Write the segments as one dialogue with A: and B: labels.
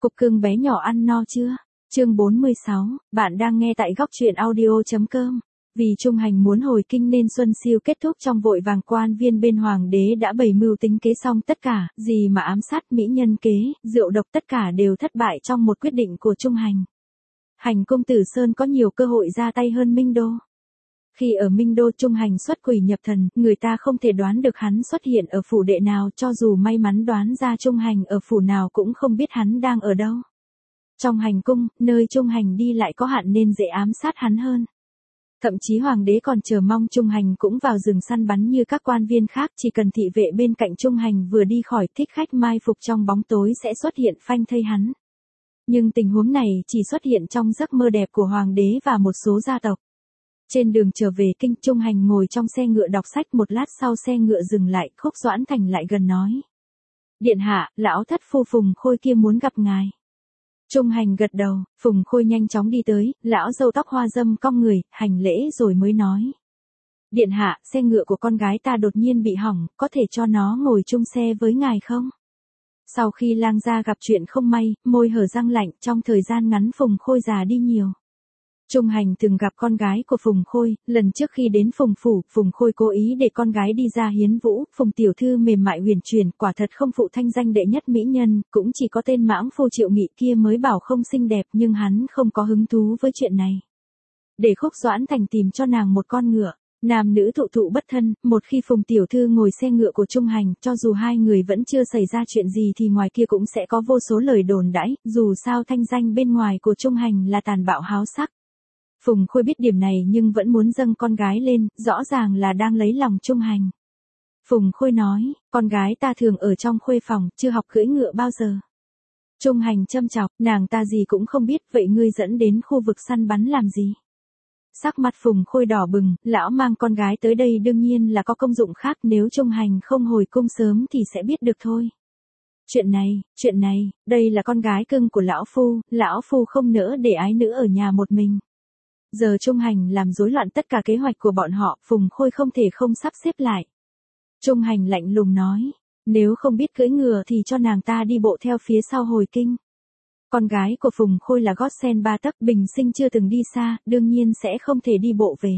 A: Cục cưng bé nhỏ ăn no chưa? Chương 46, bạn đang nghe tại góc truyện audio.com. Vì Trung Hành muốn hồi kinh nên Xuân Siêu kết thúc trong vội vàng, quan viên bên hoàng đế đã bày mưu tính kế xong tất cả, gì mà ám sát, mỹ nhân kế, rượu độc tất cả đều thất bại trong một quyết định của Trung Hành. Hành công tử Sơn có nhiều cơ hội ra tay hơn Minh Đô. Khi ở Minh Đô, Trung Hành xuất quỷ nhập thần, người ta không thể đoán được hắn xuất hiện ở phủ đệ nào, cho dù may mắn đoán ra Trung Hành ở phủ nào cũng không biết hắn đang ở đâu. Trong hành cung, nơi Trung Hành đi lại có hạn nên dễ ám sát hắn hơn. Thậm chí hoàng đế còn chờ mong Trung Hành cũng vào rừng săn bắn như các quan viên khác, chỉ cần thị vệ bên cạnh Trung Hành vừa đi khỏi, thích khách mai phục trong bóng tối sẽ xuất hiện phanh thây hắn. Nhưng tình huống này chỉ xuất hiện trong giấc mơ đẹp của hoàng đế và một số gia tộc. Trên đường trở về kinh, Trung Hành ngồi trong xe ngựa đọc sách, một lát sau xe ngựa dừng lại, Khúc Doãn Thành lại gần nói: Điện hạ, lão thất phu Phùng Khôi kia muốn gặp ngài. Trung Hành gật đầu, Phùng Khôi nhanh chóng đi tới, lão râu tóc hoa râm cong người, hành lễ rồi mới nói: Điện hạ, xe ngựa của con gái ta đột nhiên bị hỏng, có thể cho nó ngồi chung xe với ngài không? Sau khi lang gia gặp chuyện không may, môi hở răng lạnh, trong thời gian ngắn Phùng Khôi già đi nhiều. Trung Hành từng gặp con gái của Phùng Khôi, lần trước khi đến Phùng phủ, Phùng Khôi cố ý để con gái đi ra hiến vũ, Phùng tiểu thư mềm mại huyền chuyển, quả thật không phụ thanh danh đệ nhất mỹ nhân, cũng chỉ có tên mãng phu Triệu Nghị kia mới bảo không xinh đẹp, nhưng hắn không có hứng thú với chuyện này. Để Khúc Doãn Thành tìm cho nàng một con ngựa, nam nữ thụ thụ bất thân, một khi Phùng tiểu thư ngồi xe ngựa của Trung Hành, cho dù hai người vẫn chưa xảy ra chuyện gì thì ngoài kia cũng sẽ có vô số lời đồn đãi, dù sao thanh danh bên ngoài của Trung Hành là tàn bạo háo sắc. Phùng Khôi biết điểm này nhưng vẫn muốn dâng con gái lên, rõ ràng là đang lấy lòng Trung Hành. Phùng Khôi nói, con gái ta thường ở trong khuê phòng, chưa học cưỡi ngựa bao giờ. Trung Hành châm chọc, nàng ta gì cũng không biết, vậy ngươi dẫn đến khu vực săn bắn làm gì? Sắc mặt Phùng Khôi đỏ bừng, lão mang con gái tới đây đương nhiên là có công dụng khác, nếu Trung Hành không hồi cung sớm thì sẽ biết được thôi. Chuyện này, đây là con gái cưng của lão phu không nỡ để ái nữ ở nhà một mình. Giờ Trung Hành làm rối loạn tất cả kế hoạch của bọn họ, Phùng Khôi không thể không sắp xếp lại. Trung Hành lạnh lùng nói, nếu không biết cưỡi ngựa thì cho nàng ta đi bộ theo phía sau hồi kinh. Con gái của Phùng Khôi là gót sen 3 tấc, bình sinh chưa từng đi xa, đương nhiên sẽ không thể đi bộ về.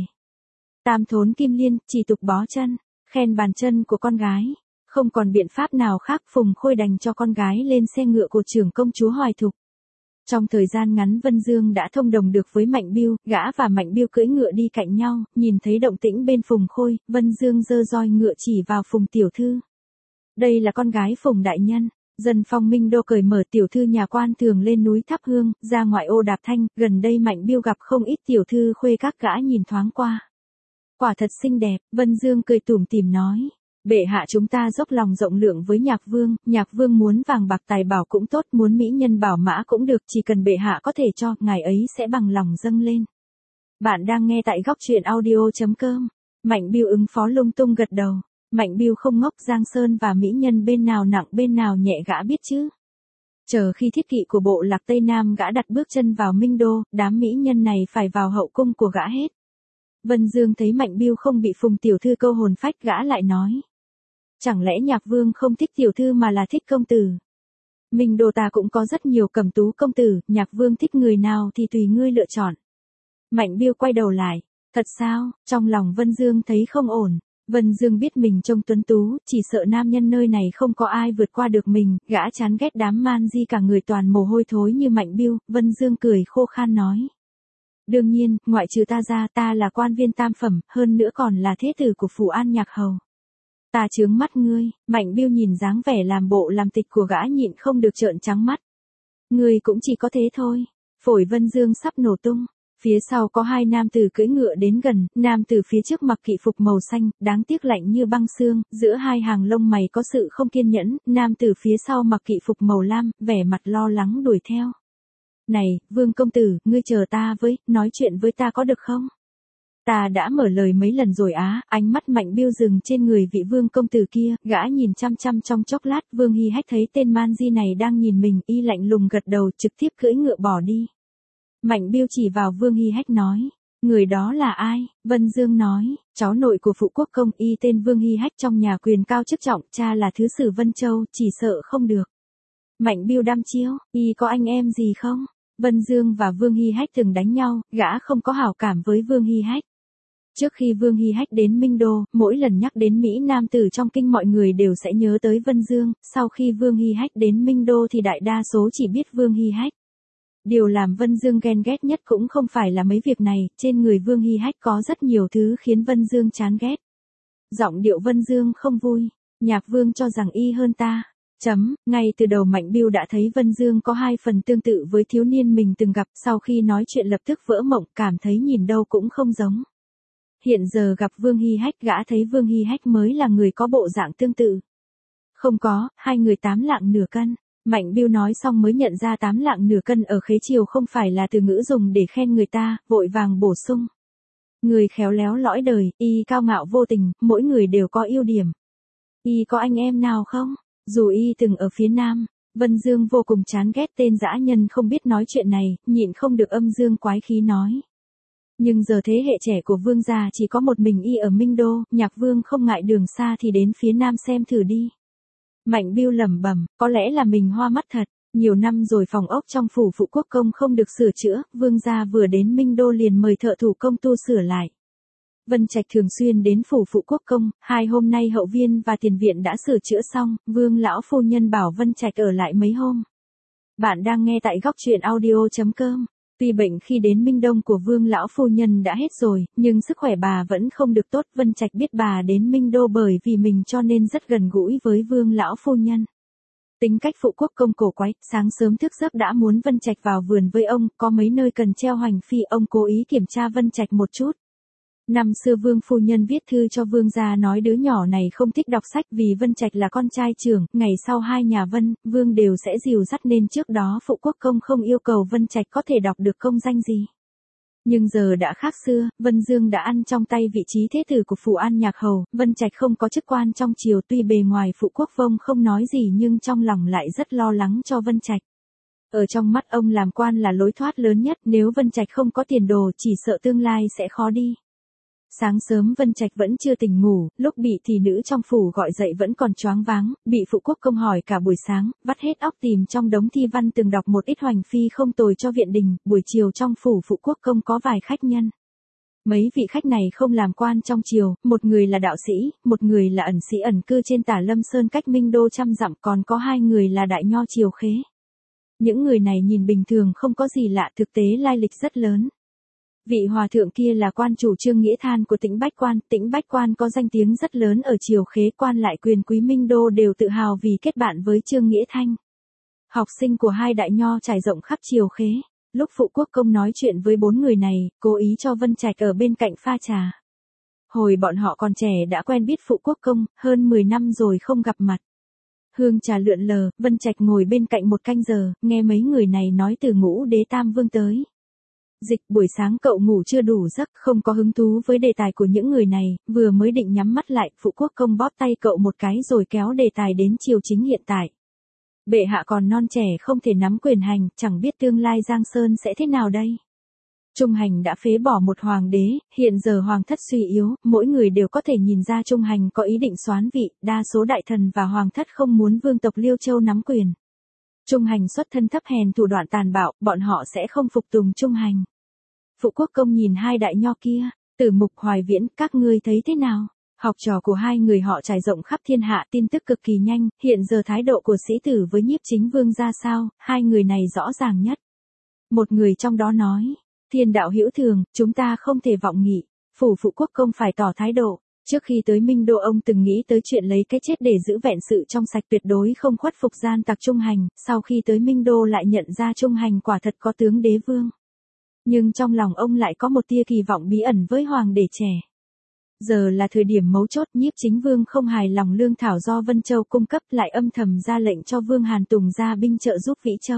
A: Tam thốn kim liên, chỉ tục bó chân, khen bàn chân của con gái. Không còn biện pháp nào khác, Phùng Khôi đành cho con gái lên xe ngựa của trưởng công chúa Hoài Thục. Trong thời gian ngắn Vân Dương đã thông đồng được với Mạnh Bưu, gã và Mạnh Bưu cưỡi ngựa đi cạnh nhau, nhìn thấy động tĩnh bên Phùng Khôi, Vân Dương giơ roi ngựa chỉ vào Phùng tiểu thư. Đây là con gái Phùng đại nhân. Dân phong Minh Đô cởi mở, tiểu thư nhà quan thường lên núi thắp hương, ra ngoại ô đạp thanh, gần đây Mạnh Bưu gặp không ít tiểu thư khuê các, gã nhìn thoáng qua. Quả thật xinh đẹp, Vân Dương cười tủm tỉm nói. Bệ hạ chúng ta dốc lòng rộng lượng với Nhạc Vương muốn vàng bạc tài bảo cũng tốt, muốn mỹ nhân bảo mã cũng được, chỉ cần bệ hạ có thể cho, ngài ấy sẽ bằng lòng dâng lên. Bạn đang nghe tại góc truyện audio.com. Mạnh Bưu ứng phó lung tung gật đầu. Mạnh Bưu không ngốc, Giang Sơn và mỹ nhân bên nào nặng bên nào nhẹ gã biết chứ. Chờ khi thiết kỵ của bộ lạc Tây Nam gã đặt bước chân vào Minh Đô, đám mỹ nhân này phải vào hậu cung của gã hết. Vân Dương thấy Mạnh Bưu không bị Phùng tiểu thư câu hồn phách, gã lại nói. Chẳng lẽ Nhạc Vương không thích tiểu thư mà là thích công tử? Minh Đô ta cũng có rất nhiều cẩm tú công tử, Nhạc Vương thích người nào thì tùy ngươi lựa chọn. Mạnh Bưu quay đầu lại, thật sao? Trong lòng Vân Dương thấy không ổn. Vân Dương biết mình trông tuấn tú, chỉ sợ nam nhân nơi này không có ai vượt qua được mình, gã chán ghét đám man di cả người toàn mồ hôi thối như Mạnh Bưu. Vân Dương cười khô khan nói. Đương nhiên, ngoại trừ ta ra, ta là quan viên tam phẩm, hơn nữa còn là thế tử của Phủ An Nhạc Hầu. Ta chướng mắt ngươi. Mạnh Bưu nhìn dáng vẻ làm bộ làm tịch của gã nhịn không được trợn trắng mắt. Ngươi cũng chỉ có thế thôi. Phổi Vân Dương sắp nổ tung. Phía sau có hai nam tử cưỡi ngựa đến gần, nam tử phía trước mặc kỵ phục màu xanh, đáng tiếc lạnh như băng xương, giữa hai hàng lông mày có sự không kiên nhẫn, nam tử phía sau mặc kỵ phục màu lam, vẻ mặt lo lắng đuổi theo. Này, Vương công tử, ngươi chờ ta với, nói chuyện với ta có được không? Ta đã mở lời mấy lần rồi á. Ánh mắt Mạnh Bưu dừng trên người vị Vương công tử kia, gã nhìn chăm chăm trong chốc lát, Vương Hy Hách thấy tên man di này đang nhìn mình, y lạnh lùng gật đầu, trực tiếp cưỡi ngựa bỏ đi. Mạnh Bưu chỉ vào Vương Hy Hách nói, người đó là ai? Vân Dương nói, cháu nội của phụ quốc công, y tên Vương Hy Hách, trong nhà quyền cao chức trọng, cha là thứ sử Vân Châu, chỉ sợ không được. Mạnh Bưu đăm chiêu, y có anh em gì không? Vân Dương và Vương Hy Hách từng đánh nhau, gã không có hảo cảm với Vương Hy Hách. Trước khi Vương Hy Hách đến Minh Đô, mỗi lần nhắc đến Mỹ Nam tử trong kinh mọi người đều sẽ nhớ tới Vân Dương, sau khi Vương Hy Hách đến Minh Đô thì đại đa số chỉ biết Vương Hy Hách. Điều làm Vân Dương ghen ghét nhất cũng không phải là mấy việc này, trên người Vương Hy Hách có rất nhiều thứ khiến Vân Dương chán ghét. Giọng điệu Vân Dương không vui, Nhạc Vương cho rằng y hơn ta. Ngay từ đầu Mạnh Bưu đã thấy Vân Dương có hai phần tương tự với thiếu niên mình từng gặp, sau khi nói chuyện lập tức vỡ mộng, cảm thấy nhìn đâu cũng không giống. Hiện giờ gặp Vương Hy Hách, gã thấy Vương Hy Hách mới là người có bộ dạng tương tự. Không có, hai người 8 lạng nửa cân. Mạnh Bưu nói xong mới nhận ra 8 lạng nửa cân ở khế triều không phải là từ ngữ dùng để khen người ta, vội vàng bổ sung. Người khéo léo lõi đời, y cao ngạo vô tình, mỗi người đều có ưu điểm. Y có anh em nào không? Dù y từng ở phía Nam, Vân Dương vô cùng chán ghét tên dã nhân không biết nói chuyện này, nhịn không được âm dương quái khí nói. Nhưng giờ thế hệ trẻ của Vương gia chỉ có một mình y ở Minh Đô, Nhạc Vương không ngại đường xa thì đến phía Nam xem thử đi. Mạnh Bưu lẩm bẩm, có lẽ là mình hoa mắt thật, nhiều năm rồi phòng ốc trong phủ Phụ Quốc Công không được sửa chữa, Vương gia vừa đến Minh Đô liền mời thợ thủ công tu sửa lại. Vân Trạch thường xuyên đến phủ Phụ Quốc Công, 2 hôm nay hậu viên và tiền viện đã sửa chữa xong, Vương lão phu nhân bảo Vân Trạch ở lại mấy hôm. Bạn đang nghe tại góc truyện audio.com. Tuy bệnh khi đến Minh Đông của Vương lão phu nhân đã hết rồi, nhưng sức khỏe bà vẫn không được tốt. Vân Trạch biết bà đến Minh Đô bởi vì mình cho nên rất gần gũi với Vương lão phu nhân. Tính cách Phụ Quốc Công cổ quái, sáng sớm thức giấc đã muốn Vân Trạch vào vườn với ông, có mấy nơi cần treo hoành phi, ông cố ý kiểm tra Vân Trạch một chút. Năm xưa Vương phu nhân viết thư cho Vương gia nói đứa nhỏ này không thích đọc sách vì Vân Trạch là con trai trưởng, ngày sau hai nhà Vân, Vương đều sẽ dìu dắt nên trước đó Phụ Quốc Công không yêu cầu Vân Trạch có thể đọc được công danh gì. Nhưng giờ đã khác xưa, Vân Dương đã ăn trong tay vị trí thế tử của Phủ An Nhạc Hầu, Vân Trạch không có chức quan trong triều, tuy bề ngoài Phụ Quốc Vông không nói gì nhưng trong lòng lại rất lo lắng cho Vân Trạch. Ở trong mắt ông làm quan là lối thoát lớn nhất, nếu Vân Trạch không có tiền đồ chỉ sợ tương lai sẽ khó đi. Sáng sớm Vân Trạch vẫn chưa tỉnh ngủ, lúc bị thị nữ trong phủ gọi dậy vẫn còn choáng váng, bị Phụ Quốc Công hỏi cả buổi sáng, vắt hết óc tìm trong đống thi văn từng đọc một ít hoành phi không tồi cho viện đình. Buổi chiều trong phủ Phụ Quốc Công có vài khách nhân. Mấy vị khách này không làm quan trong triều, một người là đạo sĩ, một người là ẩn sĩ ẩn cư trên Tả Lâm Sơn cách Minh Đô trăm dặm, còn có 2 người là đại nho triều khế. Những người này nhìn bình thường không có gì lạ, thực tế lai lịch rất lớn. Vị hòa thượng kia là quan chủ Trương Nghĩa Than của tỉnh Bách Quan có danh tiếng rất lớn ở triều khế, quan lại quyền quý Minh Đô đều tự hào vì kết bạn với Trương Nghĩa Thanh. Học sinh của 2 đại nho trải rộng khắp triều khế. Lúc Phụ Quốc Công nói chuyện với 4 người này, cố ý cho Vân Trạch ở bên cạnh pha trà. Hồi bọn họ còn trẻ đã quen biết Phụ Quốc Công, hơn 10 năm rồi không gặp mặt. Hương trà lượn lờ, Vân Trạch ngồi bên cạnh 1 canh giờ, nghe mấy người này nói từ Ngũ Đế Tam Vương tới. Dịch, buổi sáng cậu ngủ chưa đủ giấc, không có hứng thú với đề tài của những người này, vừa mới định nhắm mắt lại, Phụ Quốc Công bóp tay cậu một cái rồi kéo đề tài đến triều chính hiện tại. Bệ hạ còn non trẻ không thể nắm quyền hành, chẳng biết tương lai Giang Sơn sẽ thế nào đây. Trung Hành đã phế bỏ một hoàng đế, hiện giờ hoàng thất suy yếu, mỗi người đều có thể nhìn ra Trung Hành có ý định soán vị, đa số đại thần và hoàng thất không muốn vương tộc Liêu Châu nắm quyền. Trung Hành xuất thân thấp hèn, thủ đoạn tàn bạo, bọn họ sẽ không phục tùng Trung Hành. Phụ Quốc Công nhìn 2 đại nho kia, Tử Mục, Hoài Viễn, các ngươi thấy thế nào? Học trò của 2 người họ trải rộng khắp thiên hạ, tin tức cực kỳ nhanh, hiện giờ thái độ của sĩ tử với Nhiếp Chính Vương ra sao, 2 người này rõ ràng nhất. Một người trong đó nói, thiên đạo hữu thường, chúng ta không thể vọng nghị, Phụ Quốc Công phải tỏ thái độ. Trước khi tới Minh Đô ông từng nghĩ tới chuyện lấy cái chết để giữ vẹn sự trong sạch, tuyệt đối không khuất phục gian tặc Trung Hành, sau khi tới Minh Đô lại nhận ra Trung Hành quả thật có tướng đế vương. Nhưng trong lòng ông lại có một tia kỳ vọng bí ẩn với hoàng đế trẻ. Giờ là thời điểm mấu chốt, Nhiếp Chính Vương không hài lòng lương thảo do Vân Châu cung cấp, lại âm thầm ra lệnh cho Vương Hàn Tùng ra binh trợ giúp Vĩ Châu.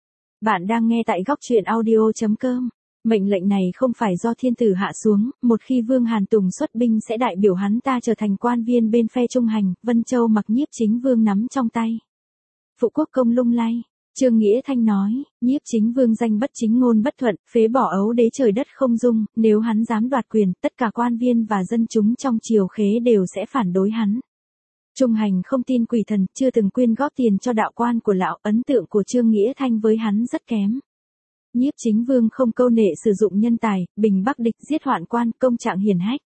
A: Bạn đang nghe tại góc truyện audio.com. Mệnh lệnh này không phải do thiên tử hạ xuống, một khi Vương Hàn Tùng xuất binh sẽ đại biểu hắn ta trở thành quan viên bên phe Trung Hành, Vân Châu mặc Nhiếp Chính Vương nắm trong tay. Phụ Quốc Công lung lay. Trương Nghĩa Thanh nói, Nhiếp Chính Vương danh bất chính ngôn bất thuận, phế bỏ ấu đế trời đất không dung, nếu hắn dám đoạt quyền, tất cả quan viên và dân chúng trong triều khế đều sẽ phản đối hắn. Trung Hành không tin quỷ thần, chưa từng quyên góp tiền cho đạo quan của lão, ấn tượng của Trương Nghĩa Thanh với hắn rất kém. Nhiếp Chính Vương không câu nệ sử dụng nhân tài, bình bắc địch giết hoạn quan, công trạng hiển hách.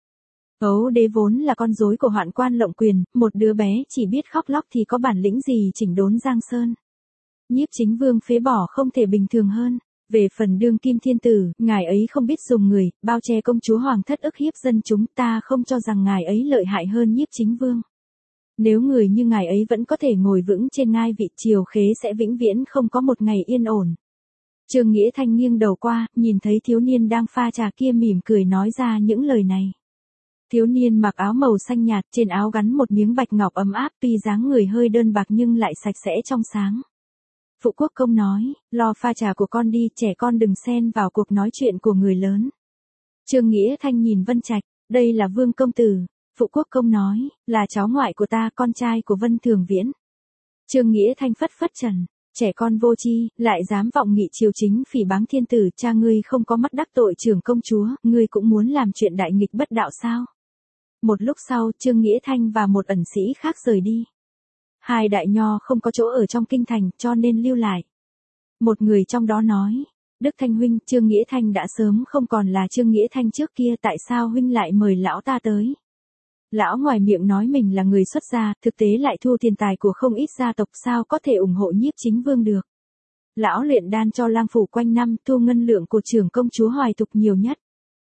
A: Ấu đế vốn là con rối của hoạn quan lộng quyền, một đứa bé chỉ biết khóc lóc thì có bản lĩnh gì chỉnh đốn Giang Sơn. Nhiếp Chính Vương phế bỏ không thể bình thường hơn. Về phần đương kim thiên tử, ngài ấy không biết dùng người, bao che công chúa hoàng thất ức hiếp dân chúng, ta không cho rằng ngài ấy lợi hại hơn Nhiếp Chính Vương. Nếu người như ngài ấy vẫn có thể ngồi vững trên ngai vị, triều khế sẽ vĩnh viễn không có một ngày yên ổn. Trương Nghĩa Thanh nghiêng đầu qua, nhìn thấy thiếu niên đang pha trà kia mỉm cười nói ra những lời này. Thiếu niên mặc áo màu xanh nhạt, trên áo gắn một miếng bạch ngọc ấm áp, tuy dáng người hơi đơn bạc nhưng lại sạch sẽ trong sáng. Phụ quốc công nói, lo pha trà của con đi, trẻ con đừng xen vào cuộc nói chuyện của người lớn. Trương Nghĩa Thanh nhìn Vân Trạch, đây là Vương công tử. Phụ quốc công nói, là cháu ngoại của ta, con trai của Vân Thường Viễn. Trương Nghĩa Thanh phất phất trần, trẻ con vô tri, lại dám vọng nghị triều chính phỉ báng thiên tử, cha ngươi không có mắt đắc tội trưởng công chúa, ngươi cũng muốn làm chuyện đại nghịch bất đạo sao? Một lúc sau, Trương Nghĩa Thanh và một ẩn sĩ khác rời đi. Hai đại nho không có chỗ ở trong kinh thành, cho nên lưu lại. Một người trong đó nói, Đức Thanh huynh, Trương Nghĩa Thanh đã sớm không còn là Trương Nghĩa Thanh trước kia, tại sao huynh lại mời lão ta tới? Lão ngoài miệng nói mình là người xuất gia, thực tế lại thu tiền tài của không ít gia tộc, sao có thể ủng hộ Nhiếp Chính Vương được. Lão luyện đan cho lang phủ quanh năm, thu ngân lượng của trưởng công chúa Hoài Thục nhiều nhất.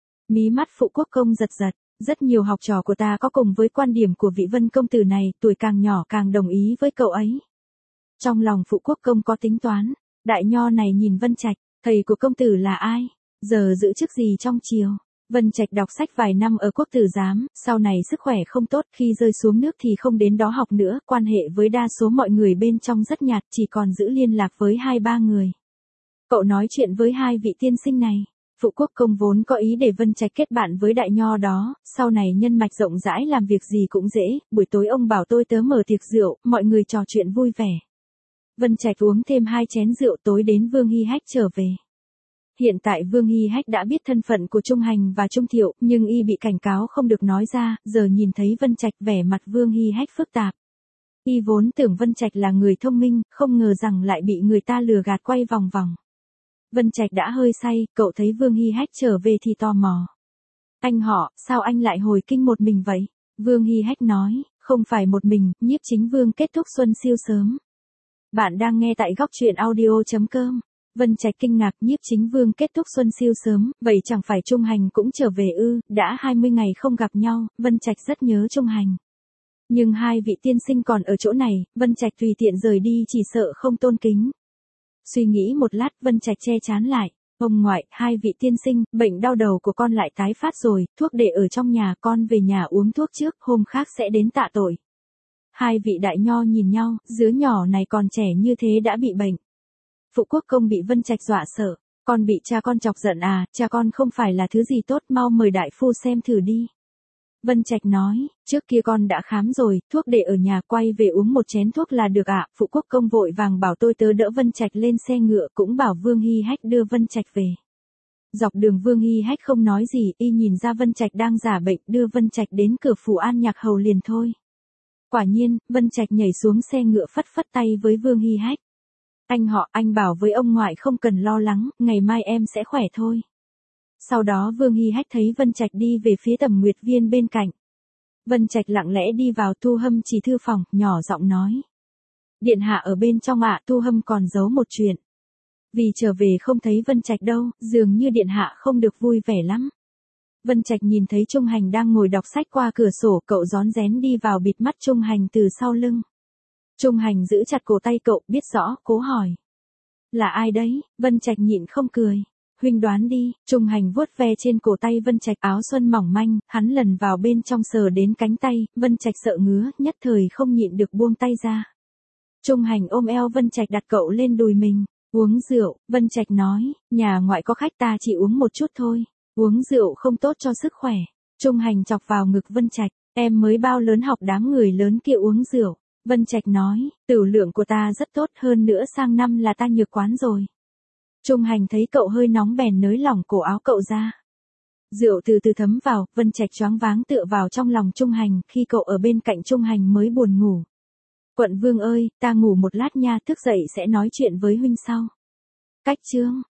A: Mí mắt phụ quốc công giật giật, rất nhiều học trò của ta có cùng với quan điểm của vị Vân công tử này, tuổi càng nhỏ càng đồng ý với cậu ấy. Trong lòng phụ quốc công có tính toán, đại nho này nhìn Vân Trạch, thầy của công tử là ai, giờ giữ chức gì trong triều. Vân Trạch đọc sách vài năm ở quốc tử giám, sau này sức khỏe không tốt, khi rơi xuống nước thì không đến đó học nữa, quan hệ với đa số mọi người bên trong rất nhạt, chỉ còn giữ liên lạc với 2-3 người. Cậu nói chuyện với hai vị tiên sinh này. Phụ quốc công vốn có ý để Vân Trạch kết bạn với đại nho đó, sau này nhân mạch rộng rãi làm việc gì cũng dễ, buổi tối ông bảo tôi tớ mở tiệc rượu, mọi người trò chuyện vui vẻ. Vân Trạch uống thêm 2 chén rượu, tối đến Vương Hy Hách trở về. Hiện tại Vương Hy Hách đã biết thân phận của Trung Hành và Trung Thiệu, nhưng y bị cảnh cáo không được nói ra, giờ nhìn thấy Vân Trạch vẻ mặt Vương Hy Hách phức tạp. Y vốn tưởng Vân Trạch là người thông minh, không ngờ rằng lại bị người ta lừa gạt quay vòng vòng. Vân Trạch đã hơi say, cậu thấy Vương Hy Hách trở về thì tò mò. Anh họ, sao anh lại hồi kinh một mình vậy? Vương Hy Hách nói, không phải một mình, Nhiếp Chính Vương kết thúc xuân siêu sớm. Bạn đang nghe tại góc truyện audio.com. Vân Trạch kinh ngạc, Nhiếp Chính Vương kết thúc xuân siêu sớm, vậy chẳng phải Trung Hành cũng trở về ư? Đã 20 ngày không gặp nhau, Vân Trạch rất nhớ Trung Hành. Nhưng hai vị tiên sinh còn ở chỗ này, Vân Trạch tùy tiện rời đi chỉ sợ không tôn kính. Suy nghĩ một lát, Vân Trạch che chán lại. Ông ngoại, hai vị tiên sinh, bệnh đau đầu của con lại tái phát rồi, thuốc để ở trong nhà, con về nhà uống thuốc trước, hôm khác sẽ đến tạ tội. Hai vị đại nho nhìn nhau, đứa nhỏ này còn trẻ như thế đã bị bệnh. Phụ quốc công bị Vân Trạch dọa sợ, con bị cha con chọc giận à, cha con không phải là thứ gì tốt, mau mời đại phu xem thử đi. Vân Trạch nói, trước kia con đã khám rồi, thuốc để ở nhà, quay về uống một chén thuốc là được ạ. Phụ quốc công vội vàng bảo tôi tớ đỡ Vân Trạch lên xe ngựa, cũng bảo Vương Hy Hách đưa Vân Trạch về. Dọc đường Vương Hy Hách không nói gì, y nhìn ra Vân Trạch đang giả bệnh, đưa Vân Trạch đến cửa phủ An Nhạc Hầu liền thôi. Quả nhiên, Vân Trạch nhảy xuống xe ngựa phất phất tay với Vương Hy Hách. Anh họ, anh bảo với ông ngoại không cần lo lắng, ngày mai em sẽ khỏe thôi. Sau đó Vương Hy Hách thấy Vân Trạch đi về phía Tầm Nguyệt Viên bên cạnh. Vân Trạch lặng lẽ đi vào, Thu Hâm chỉ thư phòng, nhỏ giọng nói. Điện hạ ở bên trong ạ. Thu Hâm còn giấu một chuyện. Vì trở về không thấy Vân Trạch đâu, dường như điện hạ không được vui vẻ lắm. Vân Trạch nhìn thấy Trung Hành đang ngồi đọc sách qua cửa sổ, cậu rón rén đi vào bịt mắt Trung Hành từ sau lưng. Trung Hành giữ chặt cổ tay cậu, biết rõ, cố hỏi. Là ai đấy? Vân Trạch nhịn không cười. Huynh đoán đi. Trung Hành vuốt ve trên cổ tay Vân Trạch, áo xuân mỏng manh, hắn lần vào bên trong sờ đến cánh tay, Vân Trạch sợ ngứa, nhất thời không nhịn được buông tay ra. Trung Hành ôm eo Vân Trạch đặt cậu lên đùi mình. Uống rượu, Vân Trạch nói, nhà ngoại có khách ta chỉ uống một chút thôi. Uống rượu không tốt cho sức khỏe. Trung Hành chọc vào ngực Vân Trạch, em mới bao lớn học đám người lớn kia uống rượu. Vân Trạch nói, tửu lượng của ta rất tốt, hơn nữa sang năm là ta nhược quán rồi. Trung Hành thấy cậu hơi nóng bèn nới lỏng cổ áo cậu ra. Rượu từ từ thấm vào, Vân Trạch choáng váng tựa vào trong lòng Trung Hành, khi cậu ở bên cạnh Trung Hành mới buồn ngủ. Quận Vương ơi, ta ngủ một lát nha, thức dậy sẽ nói chuyện với huynh sau. Cách chương